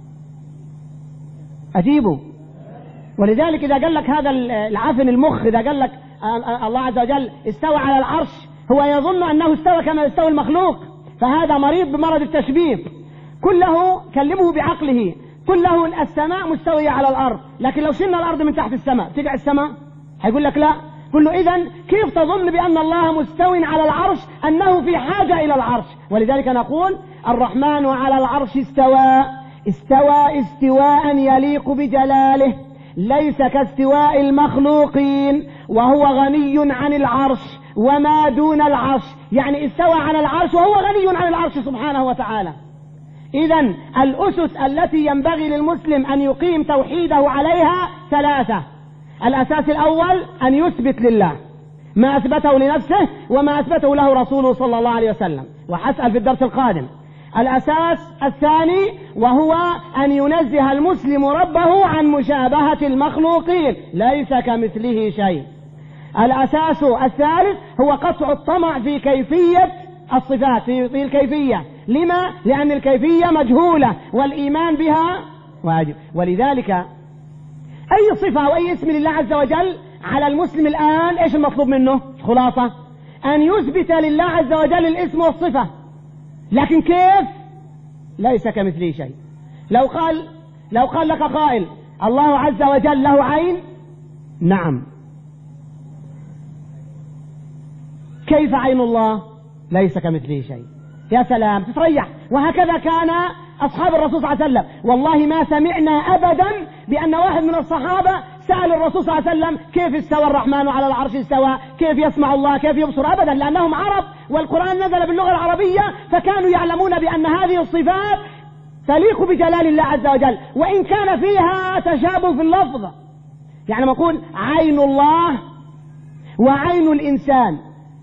أجيبه. ولذلك إذا قال لك هذا العافن المخ، إذا قال لك الله عز وجل استوى على العرش، هو يظن أنه استوى كما يستوي المخلوق، فهذا مريض بمرض التشبيه. كله كلمه بعقله، كله السماء مستوية على الأرض، لكن لو شلنا الأرض من تحت السماء تقع السماء؟ هيقول لك لا. كله إذن كيف تظن بأن الله مستو على العرش أنه في حاجة إلى العرش؟ ولذلك نقول الرحمن على العرش استوى، استوى استواء يليق بجلاله، ليس كاستواء المخلوقين، وهو غني عن العرش وما دون العرش، يعني استوى على العرش وهو غني عن العرش سبحانه وتعالى. إذن الأسس التي ينبغي للمسلم أن يقيم توحيده عليها ثلاثة. الأساس الأول أن يثبت لله ما أثبته لنفسه وما أثبته له رسوله صلى الله عليه وسلم، وحسأل في الدرس القادم. الأساس الثاني وهو أن ينزه المسلم ربه عن مشابهة المخلوقين، ليس كمثله شيء. الأساس الثالث هو قطع الطمع في كيفية الصفات، في الكيفية. لما؟ لأن الكيفية مجهولة والإيمان بها واجب. ولذلك أي صفة أو أي اسم لله عز وجل على المسلم الآن إيش المطلوب منه؟ خلاصة أن يثبت لله عز وجل الاسم والصفة، لكن كيف؟ ليس كمثله شيء. لو قال لو قال لك قائل الله عز وجل له عين، نعم، كيف عين الله؟ ليس كمثله شيء. يا سلام، تتريح. وهكذا كان أصحاب الرسول صلى الله عليه وسلم، والله ما سمعنا أبدا بأن واحد من الصحابة سأل الرسول صلى الله عليه وسلم كيف استوى الرحمن على العرش استوى، كيف يسمع الله، كيف يبصر، أبدا، لأنهم عرب والقرآن نزل باللغة العربية، فكانوا يعلمون بأن هذه الصفات تليق بجلال الله عز وجل، وإن كان فيها تشابه في اللفظ. يعني نقول عين الله وعين الإنسان،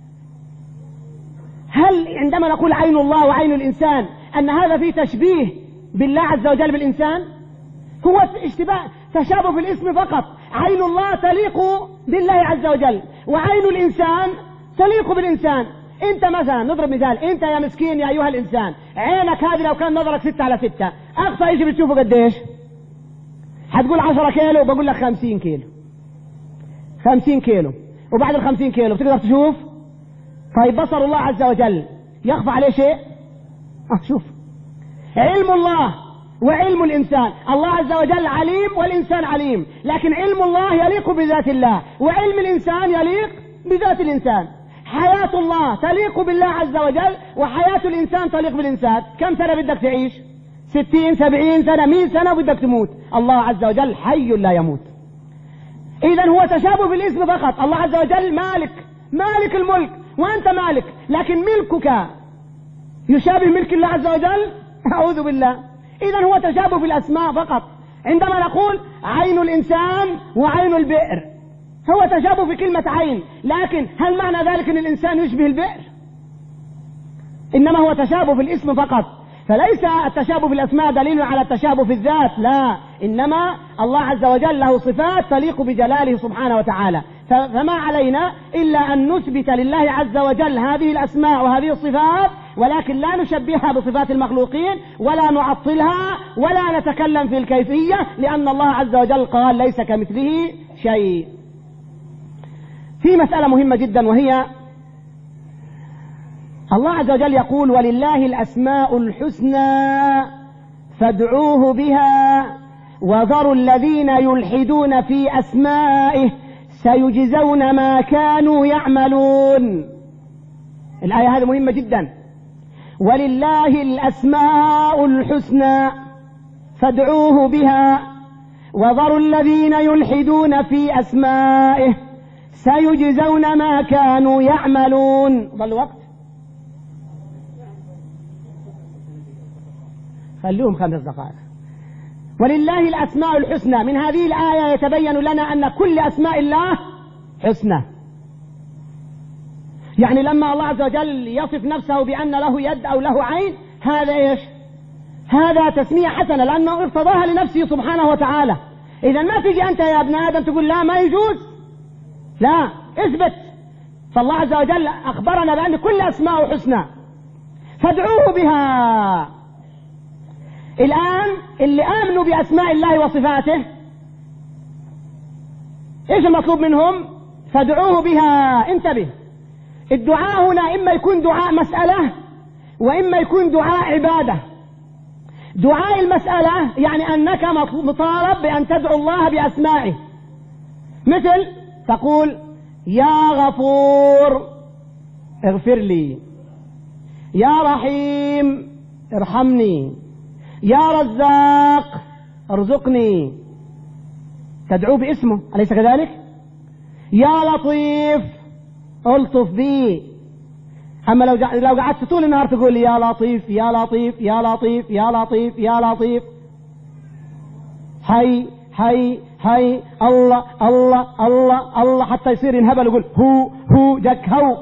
هل عندما نقول عين الله وعين الإنسان أن هذا فيه تشبيه بالله عز وجل بالإنسان؟ هو اشتباه، تشابه في الاسم فقط. عين الله تليق بالله عز وجل، وعين الإنسان تليق بالإنسان. انت مثلا نضرب مثال، انت يا مسكين يا أيها الإنسان، عينك هذه لو كان نظرك ستة على ستة، أقصى يجي بتشوفه قديش؟ هتقول عشرة كيلو، بقول لك خمسين كيلو، خمسين كيلو. وبعد الخمسين كيلو بتقدر تشوف؟ طيب بصر الله عز وجل يخفى عليه شيء؟ اه شوف، علم الله وعلم الإنسان، الله عز وجل عليم والإنسان عليم، لكن علم الله يليق بذات الله، وعلم الإنسان يليق بذات الإنسان. حياة الله تليق بالله عز وجل، وحياة الإنسان تليق بالإنسان. كم سنة بدك تعيش؟ ستين سبعين سنة مئة سنة بدك تموت. الله عز وجل حي لا يموت. إذن هو تشابه بالاسم فقط. الله عز وجل مالك، مالك الملك، وأنت مالك، لكن ملكك يشابه ملك الله عز وجل؟ أعوذ بالله. إذن هو تشابه في الأسماء فقط. عندما نقول عين الإنسان وعين البئر، هو تشابه في كلمة عين، لكن هل معنى ذلك أن الإنسان يشبه البئر؟ إنما هو تشابه في الاسم فقط. فليس التشابه في الأسماء دليل على التشابه في الذات، لا، إنما الله عز وجل له صفات تليق بجلاله سبحانه وتعالى. فما علينا إلا أن نثبت لله عز وجل هذه الأسماء وهذه الصفات، ولكن لا نشبهها بصفات المخلوقين ولا نعطلها ولا نتكلم في الكيفية، لأن الله عز وجل قال ليس كمثله شيء. في مسألة مهمة جدا، وهي الله عز وجل يقول ولله الأسماء الحسنى فادعوه بها وذروا الذين يلحدون في أسمائه سيجزون ما كانوا يعملون. الآية هذه مهمة جدا. ولله الأسماء الحسنى فادعوه بها وذروا الذين يلحدون في أسمائه سيجزون ما كانوا يعملون. ظل وقت، خلوهم خمس دقائق. ولله الأسماء الحسنى، من هذه الآية يتبين لنا أن كل أسماء الله حسنى، يعني لما الله عز وجل يصف نفسه بأن له يد أو له عين، هذا إيش؟ هذا تسمية حسنة، لأنه ارتضاها لنفسه سبحانه وتعالى. إذا ما تجي أنت يا ابن آدم تقول لا ما يجوز، لا، اثبت. فالله عز وجل أخبرنا بأن كل أسماء حسنى فادعوه بها. الآن اللي آمنوا بأسماء الله وصفاته إيش المطلوب منهم؟ فادعوه بها. انتبه، الدعاء هنا إما يكون دعاء مسألة وإما يكون دعاء عبادة. دعاء المسألة يعني أنك مطالب بأن تدعو الله بأسمائه، مثل تقول يا غفور اغفر لي، يا رحيم ارحمني، يا رزاق ارزقني، تدعو باسمه، أليس كذلك؟ يا لطيف الطف بي. أما لو لو قعدت طول النهار تقول يا لطيف يا لطيف يا لطيف يا لطيف يا لطيف، حي حي حي الله الله الله الله، حتى يصير ينهبل يقول هو هو جك هو.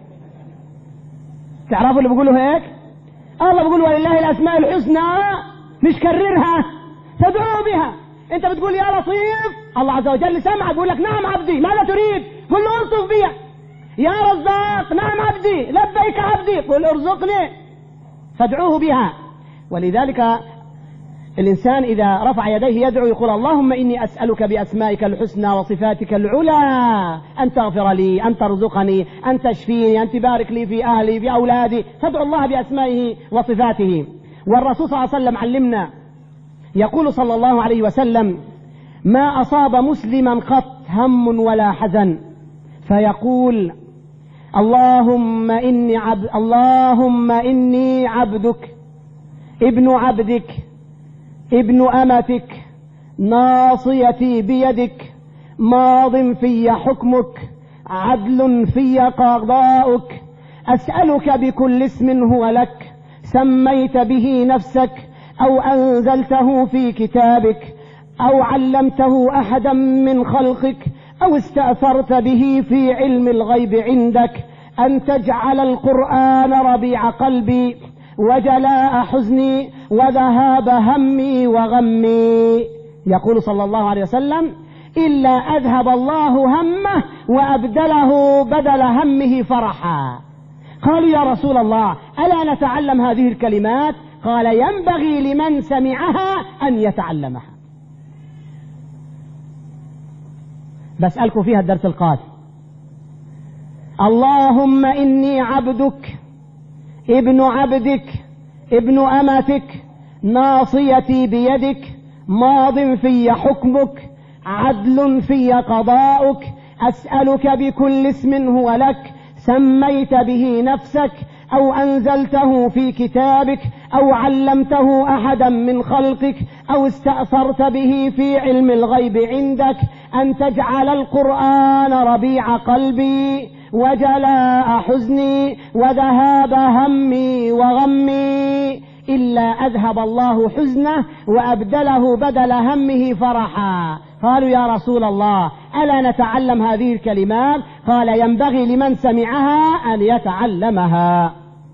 تعرفوا اللي بيقولوا هيك؟ الله بيقول ولله الأسماء الحسنى، مش كررها، تدعو بها. انت بتقول يا لطيف، الله عز وجل سمعك بيقول لك نعم عبدي ماذا تريد؟ قل له الطف بي. يا رزاق نعم عبدي لبيك عبدي، قل ارزقني، فادعوه بها. ولذلك الإنسان إذا رفع يديه يدعو يقول اللهم إني أسألك بأسمائك الحسنى وصفاتك العلى أن تغفر لي، أن ترزقني، أن تشفيني، أن تبارك لي في أهلي في أولادي. فادعو الله بأسمائه وصفاته. والرسول صلى الله عليه وسلم علمنا، يقول صلى الله عليه وسلم ما أصاب مسلما قط هم ولا حزن فيقول اللهم إني عبد اللهم إني عبدك ابن عبدك ابن أمتك ناصيتي بيدك ماض في حكمك عدل في قضاؤك أسألك بكل اسم هو لك سميت به نفسك أو أنزلته في كتابك أو علمته أحدا من خلقك أو استأثرت به في علم الغيب عندك أن تجعل القرآن ربيع قلبي وجلاء حزني وذهاب همي وغمي. يقول صلى الله عليه وسلم إلا أذهب الله همه وأبدله بدل همه فرحا. قالوا يا رسول الله ألا نتعلم هذه الكلمات؟ قال ينبغي لمن سمعها أن يتعلمها. بسألكم فيها الدرس القادم. اللهم إني عبدك ابن عبدك ابن أمتك ناصيتي بيدك ماض في حكمك عدل في قضاؤك أسألك بكل اسم هو لك سميت به نفسك أو أنزلته في كتابك أو علمته أحدا من خلقك أو استأثرت به في علم الغيب عندك أن تجعل القرآن ربيع قلبي وجلاء حزني وذهاب همي وغمي إلا أذهب الله حزنه وأبدله بدل همه فرحا. قالوا يا رسول الله ألا نتعلم هذه الكلمات؟ قال ينبغي لمن سمعها أن يتعلمها.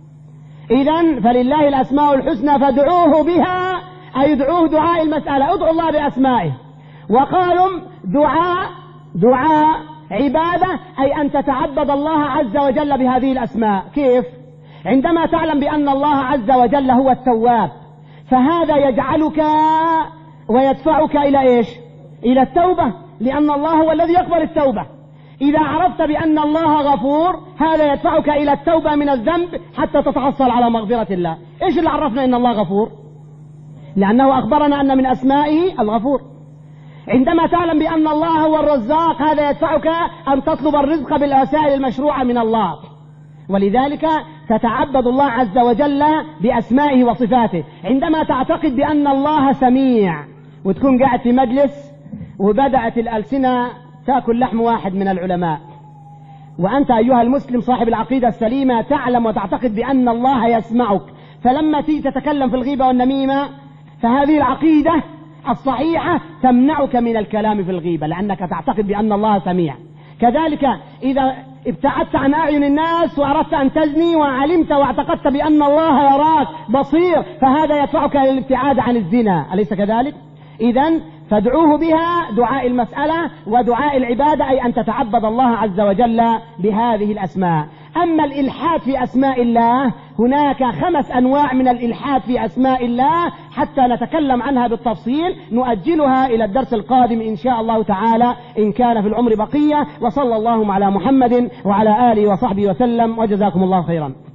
إذن فلله الأسماء الحسنى فادعوه بها، أي ادعوه دعاء المسألة، ادعوا الله بأسمائه. وقالوا دعاء دعاء عبادة أي أن تتعبد الله عز وجل بهذه الأسماء. كيف؟ عندما تعلم بأن الله عز وجل هو التواب فهذا يجعلك ويدفعك إلى إيش؟ إلى التوبة، لأن الله هو الذي يقبل التوبة. إذا عرفت بأن الله غفور هذا يدفعك إلى التوبة من الذنب حتى تتحصل على مغفرة الله. إيش اللي عرفنا إن الله غفور؟ لأنه أخبرنا أن من أسمائه الغفور. عندما تعلم بأن الله هو الرزاق هذا يدفعك أن تطلب الرزق بالوسائل المشروعة من الله، ولذلك تتعبد الله عز وجل بأسمائه وصفاته. عندما تعتقد بأن الله سميع وتكون قاعد في مجلس وبدأت الألسنة تأكل لحم واحد من العلماء، وأنت أيها المسلم صاحب العقيدة السليمة تعلم وتعتقد بأن الله يسمعك، فلما تيجي تتكلم في الغيبة والنميمة فهذه العقيدة الصحيحة تمنعك من الكلام في الغيبة لأنك تعتقد بأن الله سميع. كذلك إذا ابتعدت عن أعين الناس وأردت أن تزني وعلمت واعتقدت بأن الله يراك بصير، فهذا يدفعك للابتعاد عن الزنا، أليس كذلك؟ إذن فادعوه بها دعاء المسألة ودعاء العبادة، أي أن تتعبد الله عز وجل بهذه الأسماء. أما الإلحاد في أسماء الله، هناك خمس أنواع من الإلحاد في أسماء الله حتى نتكلم عنها بالتفصيل، نؤجلها إلى الدرس القادم إن شاء الله تعالى إن كان في العمر بقية. وصلى الله على محمد وعلى آله وصحبه وسلم، وجزاكم الله خيرا.